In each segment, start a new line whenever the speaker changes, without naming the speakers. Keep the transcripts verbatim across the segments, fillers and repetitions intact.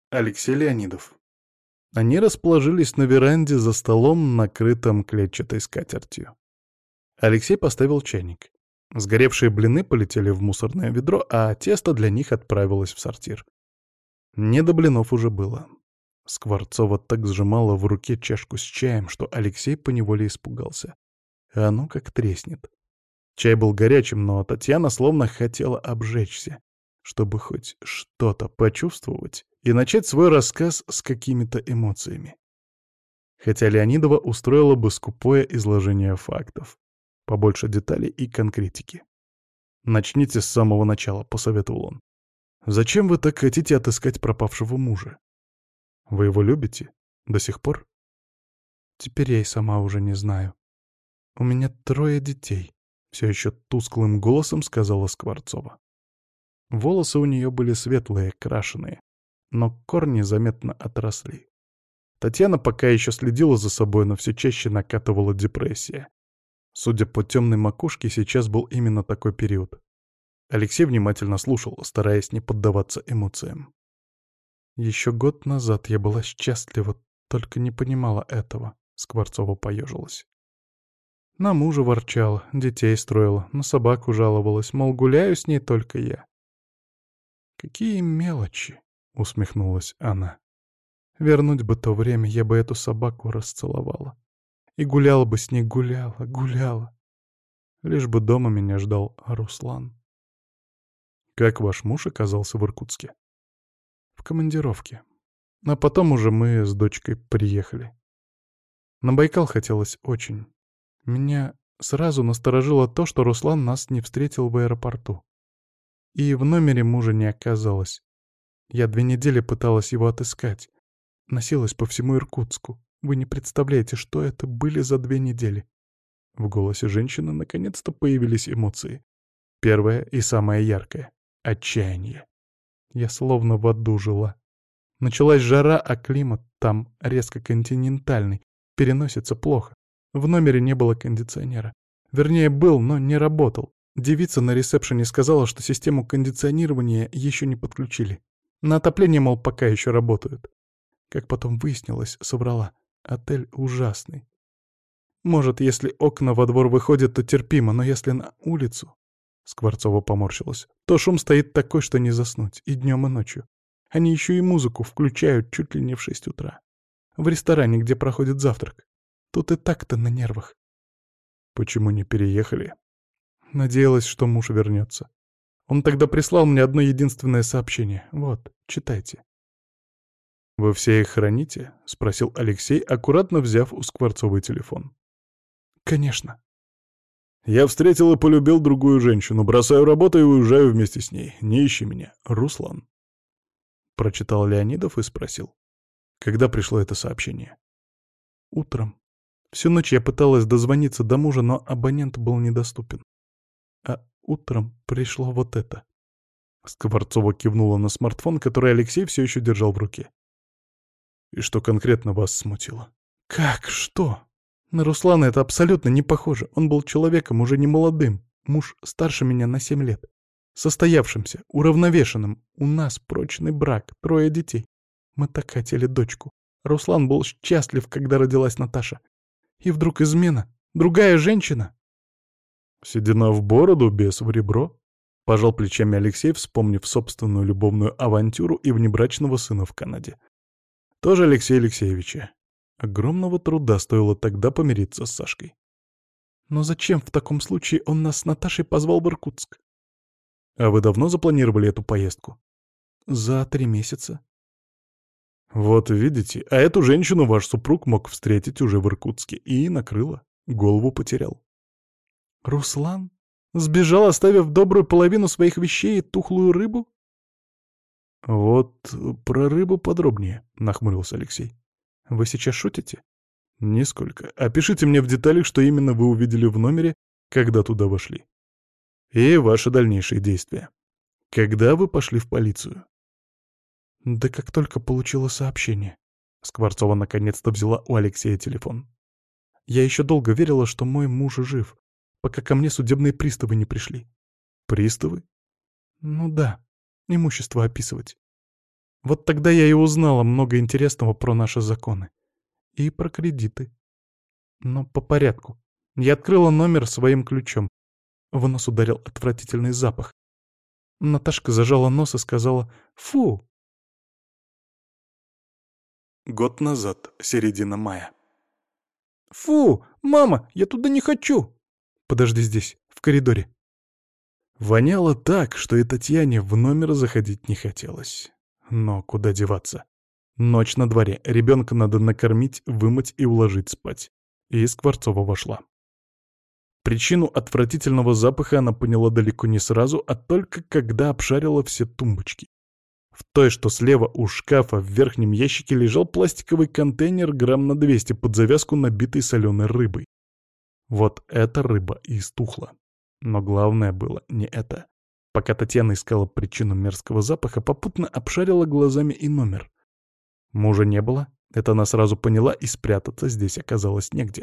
Алексей Леонидов. Они расположились на веранде за столом, накрытым клетчатой скатертью. Алексей поставил чайник. Сгоревшие блины полетели в мусорное ведро, а тесто для них отправилось в сортир. Не до блинов уже было. Скворцова так сжимала в руке чашку с чаем, что Алексей поневоле испугался. А ну как треснет. Чай был горячим, но Татьяна словно хотела обжечься, чтобы хоть что-то почувствовать и начать свой рассказ с какими-то эмоциями. Хотя Леонидова устроила бы скупое изложение фактов, побольше деталей и конкретики. «Начните с самого начала», — посоветовал он. «Зачем вы так хотите отыскать пропавшего мужа? Вы его любите? До сих пор?» «Теперь я и сама уже не знаю. У меня трое детей», — все еще тусклым голосом сказала Скворцова. Волосы у нее были светлые, крашеные, но корни заметно отросли. Татьяна пока еще следила за собой, но все чаще накатывала депрессия. Судя по темной макушке, сейчас был именно такой период. Алексей внимательно слушал, стараясь не поддаваться эмоциям. «Еще год назад я была счастлива, только не понимала этого», — Скворцова поежилась. На мужа ворчала, детей строила, на собаку жаловалась, мол, гуляю с ней только я. «Какие мелочи!» — усмехнулась она. «Вернуть бы то время, я бы эту собаку расцеловала. И гуляла бы с ней, гуляла, гуляла. Лишь бы дома меня ждал Руслан». «Как ваш муж оказался в Иркутске?» «В командировке. А потом уже мы с дочкой приехали. На Байкал хотелось очень. Меня сразу насторожило то, что Руслан нас не встретил в аэропорту. И в номере мужа не оказалось. Я две недели пыталась его отыскать. Носилась по всему Иркутску. Вы не представляете, что это были за две недели». В голосе женщины наконец-то появились эмоции. Первая и самая яркая — отчаяние. Я словно в аду жила. Началась жара, а климат там резко континентальный. Переносится плохо. В номере не было кондиционера. Вернее, был, но не работал. Девица на ресепшене сказала, что систему кондиционирования еще не подключили. На отопление, мол, пока еще работают. Как потом выяснилось, соврала. Отель ужасный. Может, если окна во двор выходят, то терпимо, но если на улицу... Скворцова поморщилась. То шум стоит такой, что не заснуть. И днем, и ночью. Они еще и музыку включают чуть ли не в шесть утра. В ресторане, где проходит завтрак. Тут и так-то на нервах. Почему не переехали? Надеялась, что муж вернется. Он тогда прислал мне одно единственное сообщение. Вот, читайте. «Вы все их храните?» — спросил Алексей, аккуратно взяв у Скворцовой телефон. «Конечно». «Я встретил и полюбил другую женщину, бросаю работу и уезжаю вместе с ней. Не ищи меня, Руслан». Прочитал Леонидов и спросил. Когда пришло это сообщение? Утром. Всю ночь я пыталась дозвониться до мужа, но абонент был недоступен. А утром пришло вот это. Скворцова кивнула на смартфон, который Алексей все еще держал в руке. «И что конкретно вас смутило?» «Как? Что?» На Руслана это абсолютно не похоже. Он был человеком уже не молодым. Муж старше меня на семь лет. Состоявшимся, уравновешенным. У нас прочный брак, трое детей. Мы так хотели дочку. Руслан был счастлив, когда родилась Наташа. И вдруг измена. Другая женщина. Седина в бороду, бес в ребро. Пожал плечами Алексей, вспомнив собственную любовную авантюру и внебрачного сына в Канаде. Тоже Алексея Алексеевича. Огромного труда стоило тогда помириться с Сашкой. Но зачем в таком случае он нас с Наташей позвал в Иркутск? А вы давно запланировали эту поездку? За три месяца. Вот видите, а эту женщину ваш супруг мог встретить уже в Иркутске. И накрыло. Голову потерял. Руслан? Сбежал, оставив добрую половину своих вещей и тухлую рыбу? Вот про рыбу подробнее, нахмурился Алексей. Вы сейчас шутите? Нисколько. Опишите мне в деталях, что именно вы увидели в номере, когда туда вошли. И ваши дальнейшие действия. Когда вы пошли в полицию? Да как только получила сообщение. Скворцова наконец-то взяла у Алексея телефон. Я еще долго верила, что мой муж жив, пока ко мне судебные приставы не пришли. Приставы? Ну да, имущество описывать. Вот тогда я и узнала много интересного про наши законы. И про кредиты. Но по порядку. Я открыла номер своим ключом. В нос ударил отвратительный запах. Наташка зажала нос и сказала «Фу!». Год назад, середина мая. «Фу! Мама, я туда не хочу!» «Подожди здесь, в коридоре». Воняло так, что и Татьяне в номер заходить не хотелось. Но куда деваться? Ночь на дворе, ребенка надо накормить, вымыть и уложить спать. И Скворцова вошла. Причину отвратительного запаха она поняла далеко не сразу, а только когда обшарила все тумбочки. В той, что слева у шкафа в верхнем ящике, лежал пластиковый контейнер грамм на двести под завязку, набитый соленой рыбой. Вот эта рыба и стухла. Но главное было не это. Пока Татьяна искала причину мерзкого запаха, попутно обшарила глазами и номер. Мужа не было, это она сразу поняла, и спрятаться здесь оказалось негде.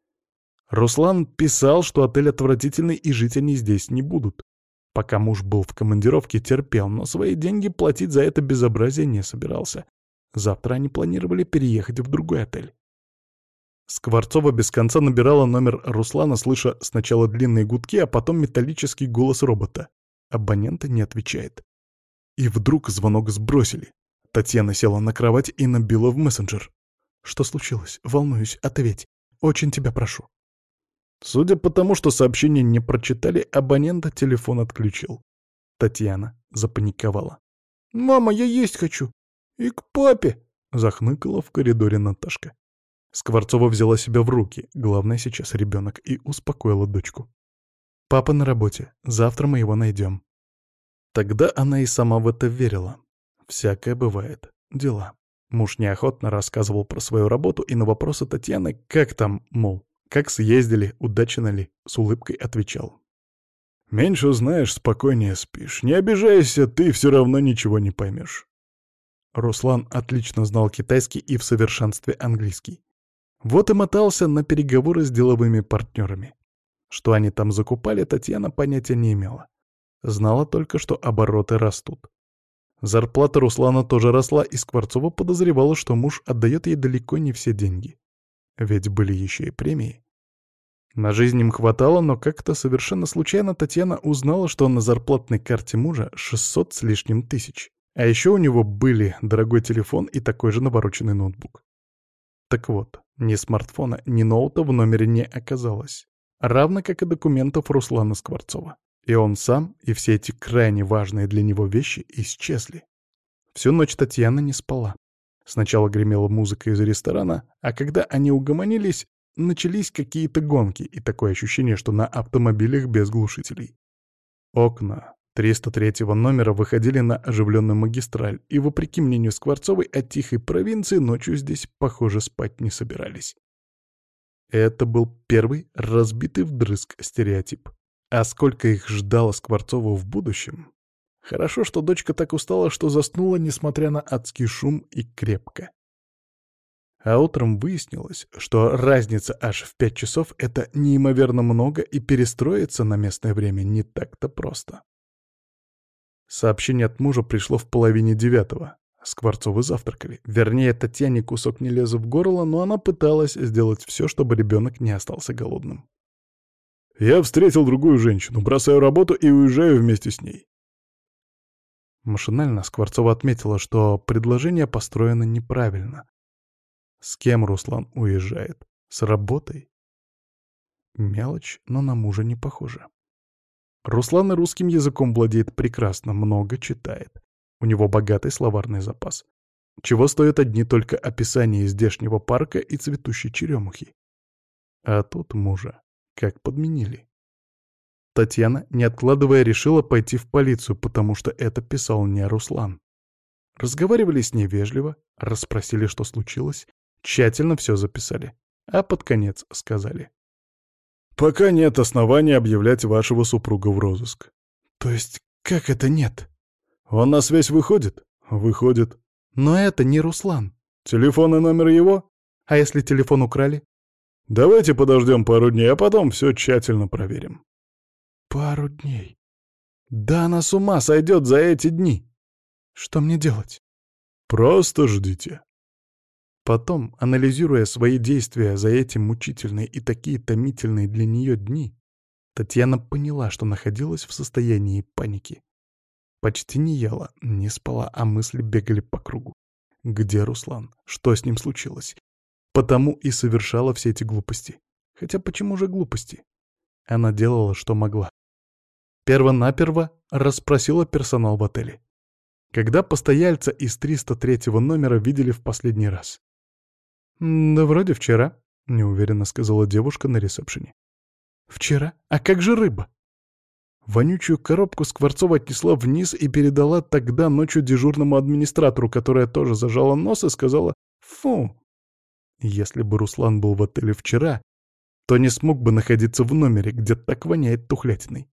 Руслан писал, что отель отвратительный и жить они здесь не будут. Пока муж был в командировке, терпел, но свои деньги платить за это безобразие не собирался. Завтра они планировали переехать в другой отель. Скворцова без конца набирала номер Руслана, слыша сначала длинные гудки, а потом металлический голос робота. Абонент не отвечает. И вдруг звонок сбросили. Татьяна села на кровать и набила в мессенджер. «Что случилось? Волнуюсь, ответь. Очень тебя прошу». Судя по тому, что сообщение не прочитали, абонент телефон отключил. Татьяна запаниковала. «Мама, я есть хочу! И к папе!» — захныкала в коридоре Наташка. Скворцова взяла себя в руки, главное сейчас ребенок, и успокоила дочку. «Папа на работе, завтра мы его найдем». Тогда она и сама в это верила. Всякое бывает. Дела. Муж неохотно рассказывал про свою работу, и на вопросы Татьяны, как там, мол, как съездили, удачно ли, с улыбкой отвечал. «Меньше знаешь, спокойнее спишь. Не обижайся, ты все равно ничего не поймешь». Руслан отлично знал китайский и в совершенстве английский. Вот и мотался на переговоры с деловыми партнерами. Что они там закупали, Татьяна понятия не имела. Знала только, что обороты растут. Зарплата Руслана тоже росла, и Скворцова подозревала, что муж отдает ей далеко не все деньги. Ведь были еще и премии. На жизнь им хватало, но как-то совершенно случайно Татьяна узнала, что на зарплатной карте мужа шестьсот с лишним тысяч. А еще у него были дорогой телефон и такой же навороченный ноутбук. Так вот, ни смартфона, ни ноута в номере не оказалось. Равно как и документов Руслана Скворцова. И он сам, и все эти крайне важные для него вещи исчезли. Всю ночь Татьяна не спала. Сначала гремела музыка из ресторана, а когда они угомонились, начались какие-то гонки, и такое ощущение, что на автомобилях без глушителей. Окна триста третьего номера выходили на оживленную магистраль, и, вопреки мнению Скворцовой о тихой провинции, ночью здесь, похоже, спать не собирались. Это был первый разбитый вдрызг стереотип. А сколько их ждало Скворцову в будущем? Хорошо, что дочка так устала, что заснула, несмотря на адский шум, и крепко. А утром выяснилось, что разница аж в пять часов — это неимоверно много, и перестроиться на местное время не так-то просто. Сообщение от мужа пришло в половине девятого. Скворцовы завтракали. Вернее, Татьяне кусок не лез в горло, но она пыталась сделать все, чтобы ребенок не остался голодным. «Я встретил другую женщину, бросаю работу и уезжаю вместе с ней». Машинально Скворцова отметила, что предложение построено неправильно. С кем Руслан уезжает? С работой? Мелочь, но на мужа не похоже. Руслан и русским языком владеет прекрасно, много читает. У него богатый словарный запас. Чего стоят одни только описания здешнего парка и цветущей черемухи. А тут мужа как подменили. Татьяна, не откладывая, решила пойти в полицию, потому что это писал не Руслан. Разговаривали с ней вежливо, расспросили, что случилось, тщательно все записали, а под конец сказали. «Пока нет оснований объявлять вашего супруга в розыск». «То есть как это нет?» «Он на связь выходит?» «Выходит». «Но это не Руслан». «Телефон и номер его?» «А если телефон украли?» «Давайте подождем пару дней, а потом все тщательно проверим». «Пару дней? Да она с ума сойдет за эти дни!» «Что мне делать?» Просто ждите». Потом, анализируя свои действия за эти мучительные и такие томительные для нее дни, Татьяна поняла, что находилась в состоянии паники. Почти не ела, не спала, а мысли бегали по кругу. Где Руслан? Что с ним случилось? Потому и совершала все эти глупости. Хотя почему же глупости? Она делала, что могла. Первонаперво расспросила персонал в отеле. Когда постояльца из триста третьего номера видели в последний раз? «Да вроде вчера», — неуверенно сказала девушка на ресепшене. «Вчера? А как же рыба?» Вонючую коробку Скворцова отнесла вниз и передала тогда ночью дежурному администратору, которая тоже зажала нос и сказала «фу». Если бы Руслан был в отеле вчера, то не смог бы находиться в номере, где так воняет тухлятиной.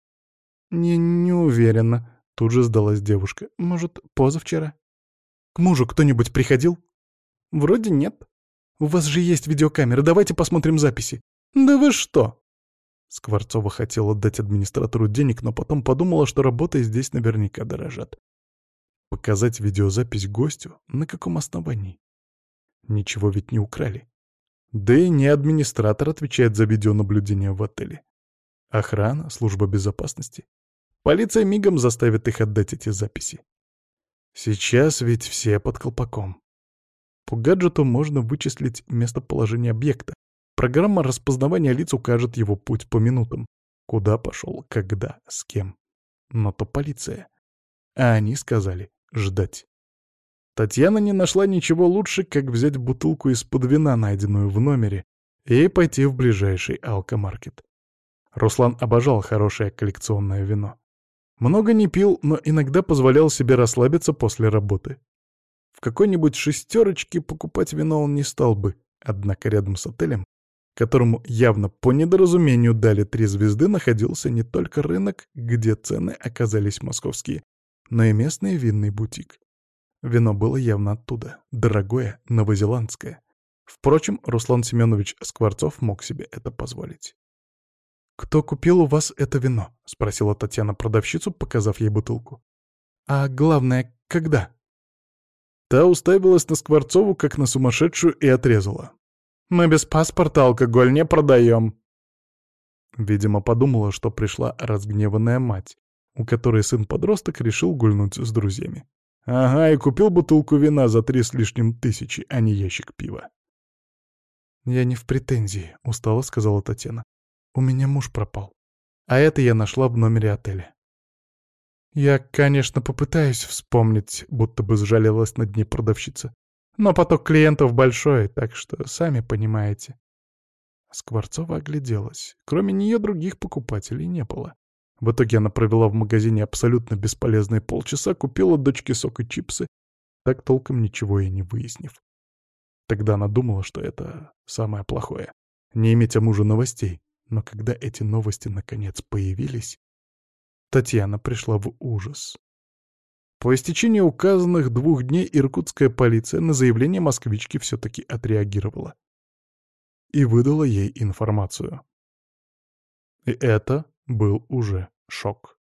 «Не, не уверена», — тут же сдалась девушка. «Может, позавчера?» «К мужу кто-нибудь приходил?» «Вроде нет. У вас же есть видеокамеры, давайте посмотрим записи». «Да вы что?» Скворцова хотела дать администратору денег, но потом подумала, что работой здесь наверняка дорожат. Показать видеозапись гостю? На каком основании? Ничего ведь не украли. Да и не администратор отвечает за видеонаблюдение в отеле. Охрана, служба безопасности. Полиция мигом заставит их отдать эти записи. Сейчас ведь все под колпаком. По гаджету можно вычислить местоположение объекта. Программа распознавания лиц укажет его путь по минутам. Куда пошел, когда, с кем. Но то полиция. А они сказали ждать. Татьяна не нашла ничего лучше, как взять бутылку из-под вина, найденную в номере, и пойти в ближайший алкомаркет. Руслан обожал хорошее коллекционное вино. Много не пил, но иногда позволял себе расслабиться после работы. В какой-нибудь шестерочке покупать вино он не стал бы, однако рядом с отелем, которому явно по недоразумению дали три звезды, находился не только рынок, где цены оказались московские, но и местный винный бутик. Вино было явно оттуда, дорогое, новозеландское. Впрочем, Руслан Семенович Скворцов мог себе это позволить. «Кто купил у вас это вино?» — спросила Татьяна продавщицу, показав ей бутылку. «А главное, когда?» Та уставилась на Скворцову, как на сумасшедшую, и отрезала. «Мы без паспорта алкоголь не продаем». Видимо, подумала, что пришла разгневанная мать, у которой сын-подросток решил гульнуть с друзьями. Ага, и купил бутылку вина за три с лишним тысячи, а не ящик пива. «Я не в претензии», — устало сказала Татьяна. «У меня муж пропал. А это я нашла в номере отеля». «Я, конечно, попытаюсь вспомнить», — будто бы сжалилась над ней продавщица. «Но поток клиентов большой, так что сами понимаете». Скворцова огляделась. Кроме нее других покупателей не было. В итоге она провела в магазине абсолютно бесполезные полчаса, купила дочке сок и чипсы, так толком ничего и не выяснив. Тогда она думала, что это самое плохое — не иметь о муже новостей. Но когда эти новости наконец появились, Татьяна пришла в ужас. По истечении указанных двух дней иркутская полиция на заявление москвички все-таки отреагировала и выдала ей информацию. И это был уже шок.